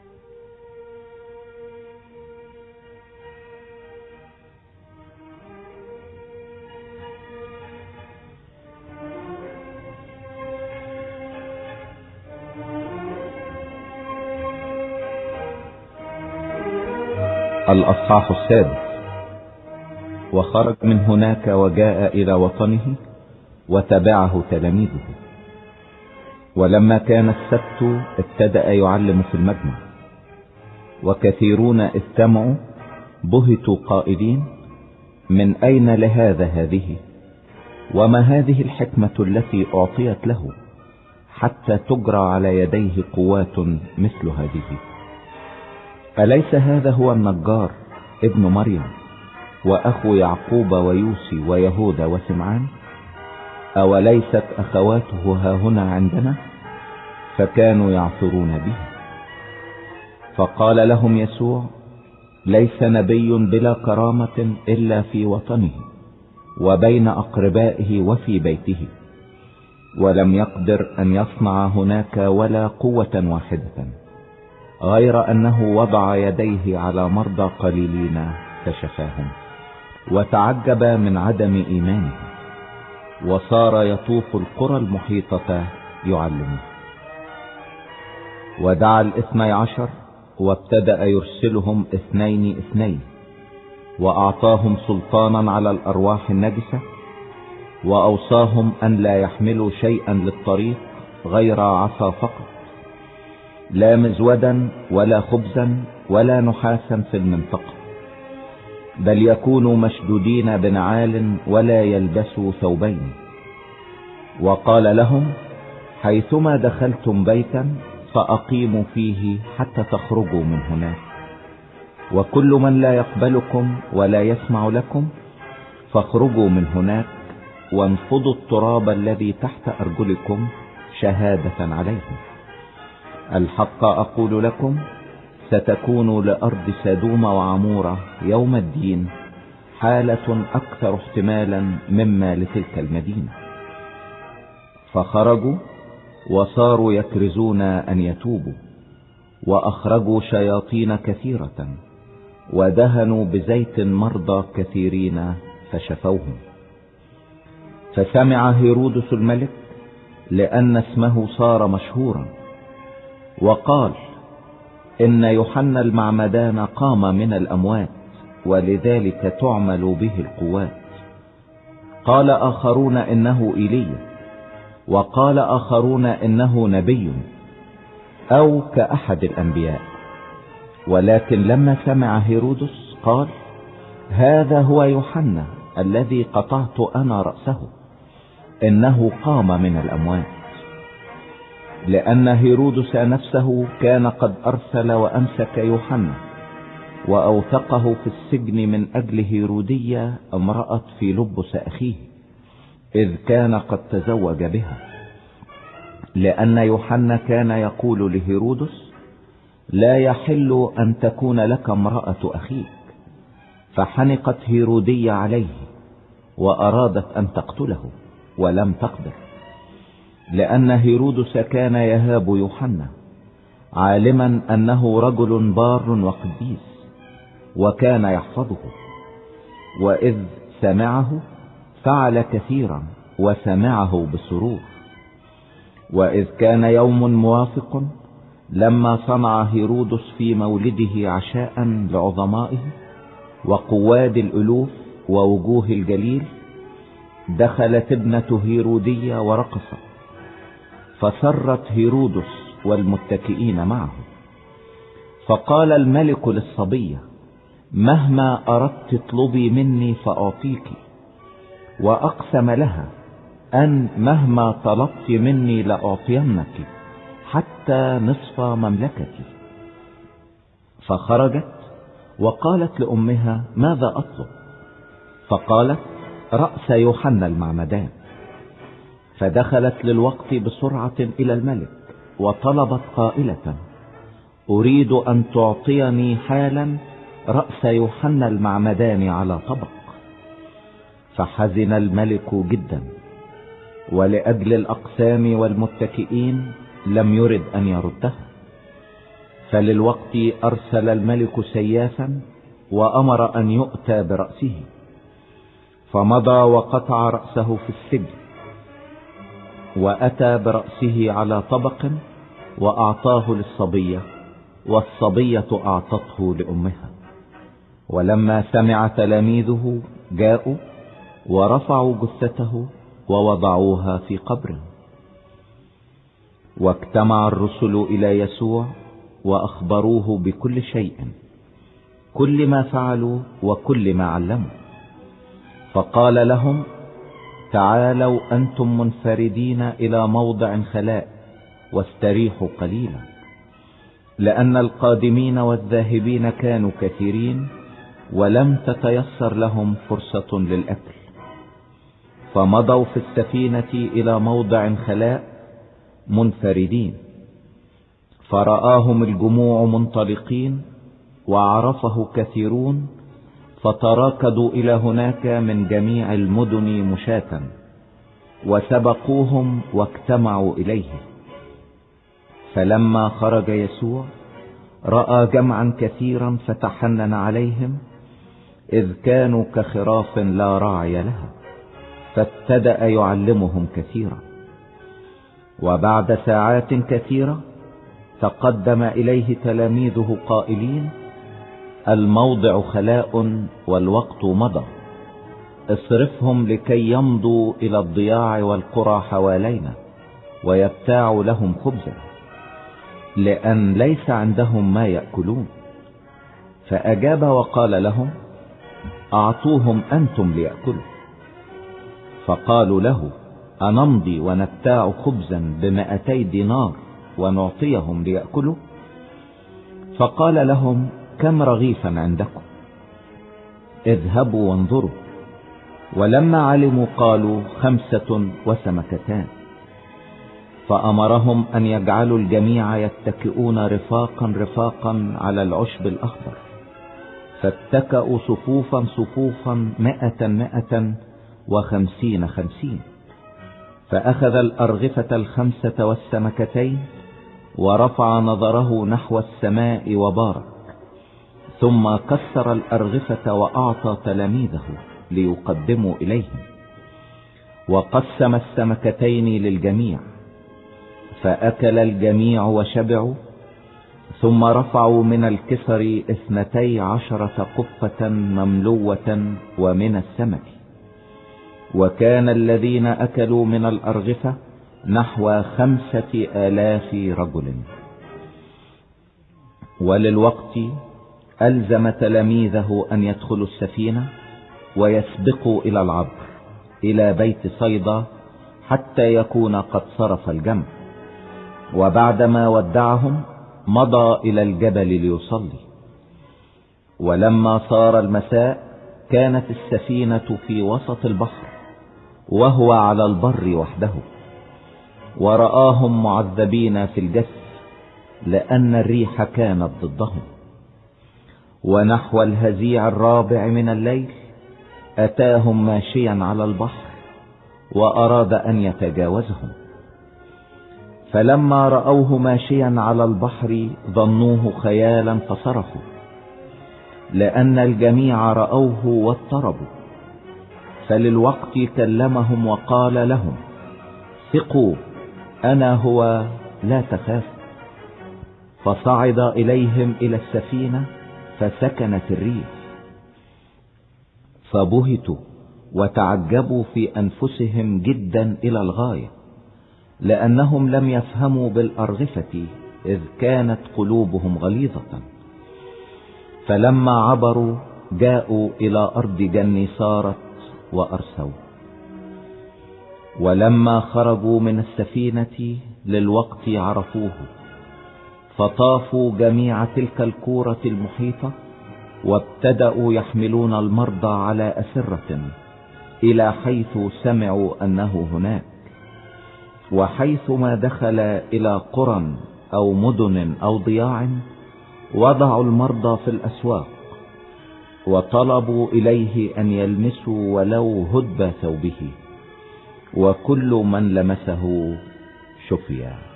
الأصحاح السادس. وخرج من هناك وجاء إلى وطنه وتبعه تلاميذه. ولما كان السبت ابتدأ يعلم في المجمع، وكثيرون استمعوا بهتوا قائلين: من أين لهذا هذه؟ وما هذه الحكمة التي أعطيت له حتى تجرى على يديه قوات مثل هذه؟ أليس هذا هو النجار ابن مريم وأخو يعقوب ويوسي ويهوذا وسمعان؟ أوليست أخواته هاهنا عندنا؟ فكانوا يعثرون به. فقال لهم يسوع: ليس نبي بلا كرامة إلا في وطنه وبين أقربائه وفي بيته. ولم يقدر أن يصنع هناك ولا قوة واحدة، غير أنه وضع يديه على مرضى قليلين فشفاهم، وتعجب من عدم إيمانه، وصار يطوف القرى المحيطة يعلم. ودعا 12 وابتدأ يرسلهم 2 وأعطاهم سلطانا على الأرواح النجسة، وأوصاهم أن لا يحملوا شيئا للطريق غير عصا فقط، لا مزودا ولا خبزا ولا نحاسا في المنطقة، بل يكونوا مشدودين بنعال ولا يلبسوا ثوبين. وقال لهم: حيثما دخلتم بيتا فأقيموا فيه حتى تخرجوا من هناك، وكل من لا يقبلكم ولا يسمع لكم فاخرجوا من هناك وانفضوا التراب الذي تحت أرجلكم شهادة عليهم. الحق أقول لكم، ستكون لأرض سدوم وعمورة يوم الدين حالة أكثر احتمالا مما لتلك المدينة. فخرجوا وصاروا يكرزون أن يتوبوا، وأخرجوا شياطين كثيرة، ودهنوا بزيت مرضى كثيرين فشفوهم. فسمع هيرودس الملك لأن اسمه صار مشهورا، وقال: إن يوحنا المعمدان قام من الأموات، ولذلك تعمل به القوات. قال آخرون إنه إيليا، وقال آخرون إنه نبي أو كأحد الأنبياء. ولكن لما سمع هيرودس قال: هذا هو يوحنا الذي قطعت أنا رأسه، إنه قام من الأموات. لأن هيرودس نفسه كان قد أرسل وأمسك يوحنا وأوثقه في السجن من أجل هيرودية امرأة في لبس أخيه، إذ كان قد تزوج بها. لأن يوحنا كان يقول لهيرودس: لا يحل أن تكون لك امرأة أخيك. فحنقت هيرودية عليه وأرادت أن تقتله ولم تقدر، لأن هيرودس كان يهاب يوحنا، عالما أنه رجل بار وقديس، وكان يحفظه. وإذ سمعه فعل كثيرا، وسمعه بسرور. وإذ كان يوم موافق لما صنع هيرودس في مولده عشاء لعظمائه وقواد الألوف ووجوه الجليل، دخلت ابنة هيرودية ورقصت، فسرت هيرودس والمتكئين معه. فقال الملك للصبية: مهما أردت اطلبي مني فأعطيك. وأقسم لها أن مهما طلبت مني لأعطينك حتى نصف مملكتي. فخرجت وقالت لأمها: ماذا أطلب؟ فقالت: رأس يوحنا المعمدان. فدخلت للوقت بسرعة إلى الملك وطلبت قائلة: أريد أن تعطيني حالا رأس يوحنا المعمدان على طبق. فحزن الملك جدا، ولأجل الأقسام والمتكئين لم يرد أن يردها. فللوقت أرسل الملك سيافا وأمر أن يؤتى برأسه، فمضى وقطع رأسه في السجن، وأتى برأسه على طبق وأعطاه للصبية، والصبية أعطته لأمها. ولما سمع تلاميذه جاءوا ورفعوا جثته ووضعوها في قبره. واجتمع الرسل إلى يسوع وأخبروه بكل شيء، كل ما فعلوا وكل ما علموا. فقال لهم: تعالوا أنتم منفردين إلى موضع خلاء واستريحوا قليلا، لأن القادمين والذاهبين كانوا كثيرين ولم تتيسر لهم فرصة للأكل. فمضوا في السفينة إلى موضع خلاء منفردين، فرآهم الجموع منطلقين وعرفه كثيرون، فتراكضوا إلى هناك من جميع المدن مشاة، وسبقوهم واجتمعوا إليه. فلما خرج يسوع رأى جمعا كثيرا فتحنن عليهم، إذ كانوا كخراف لا راعي لها، فابتدأ يعلمهم كثيرا. وبعد ساعات كثيرة تقدم إليه تلاميذه قائلين: الموضع خلاء والوقت مضى، اصرفهم لكي يمضوا إلى الضياع والقرى حوالينا ويبتاعوا لهم خبزا، لأن ليس عندهم ما يأكلون. فأجاب وقال لهم: أعطوهم أنتم ليأكلوا. فقالوا له: أنمضي ونبتاع خبزا ب200 دينار ونعطيهم ليأكلوا؟ فقال لهم: كم رغيفا عندكم؟ اذهبوا وانظروا. ولما علموا قالوا: 5 وسمكتان. فأمرهم أن يجعلوا الجميع يتكئون رفاقا رفاقا على العشب الأخضر، فاتكأوا صفوفا صفوفا 100 150 50. فأخذ الأرغفة 5 والسمكتين ورفع نظره نحو السماء وبارك، ثم كسر الأرغفة وأعطى تلاميذه ليقدموا إليهم، وقسم السمكتين للجميع، فأكل الجميع وشبعوا. ثم رفعوا من الكسر 12 قفة مملوة ومن السمك، وكان الذين أكلوا من الأرغفة نحو 5000 رجل. وللوقت ألزم تلاميذه أن يدخلوا السفينة ويسبقوا إلى العبر إلى بيت صيدا حتى يكون قد صرف الجمع. وبعدما ودعهم مضى إلى الجبل ليصلي. ولما صار المساء كانت السفينة في وسط البحر وهو على البر وحده، ورآهم معذبين في الجسر لأن الريح كانت ضدهم. ونحو الهزيع 4 من الليل أتاهم ماشيا على البحر وأراد أن يتجاوزهم. فلما رأوه ماشيا على البحر ظنوه خيالا فصرخوا، لأن الجميع رأوه واضطربوا. فللوقت كلمهم وقال لهم: ثقوا، أنا هو، لا تخافوا. فصعد إليهم إلى السفينة فسكنت الريح، فبهتوا وتعجبوا في أنفسهم جدا إلى الغاية، لأنهم لم يفهموا بالأرغفة إذ كانت قلوبهم غليظة. فلما عبروا جاءوا إلى أرض جنيسارت وأرسوا. ولما خرجوا من السفينة للوقت عرفوه، فطافوا جميع تلك الكورة المحيطة، وابتدأوا يحملون المرضى على أسرة إلى حيث سمعوا أنه هناك. وحيثما دخل إلى قرى أو مدن أو ضياع وضعوا المرضى في الأسواق، وطلبوا إليه أن يلمسوا ولو هدب ثوبه، وكل من لمسه شفي.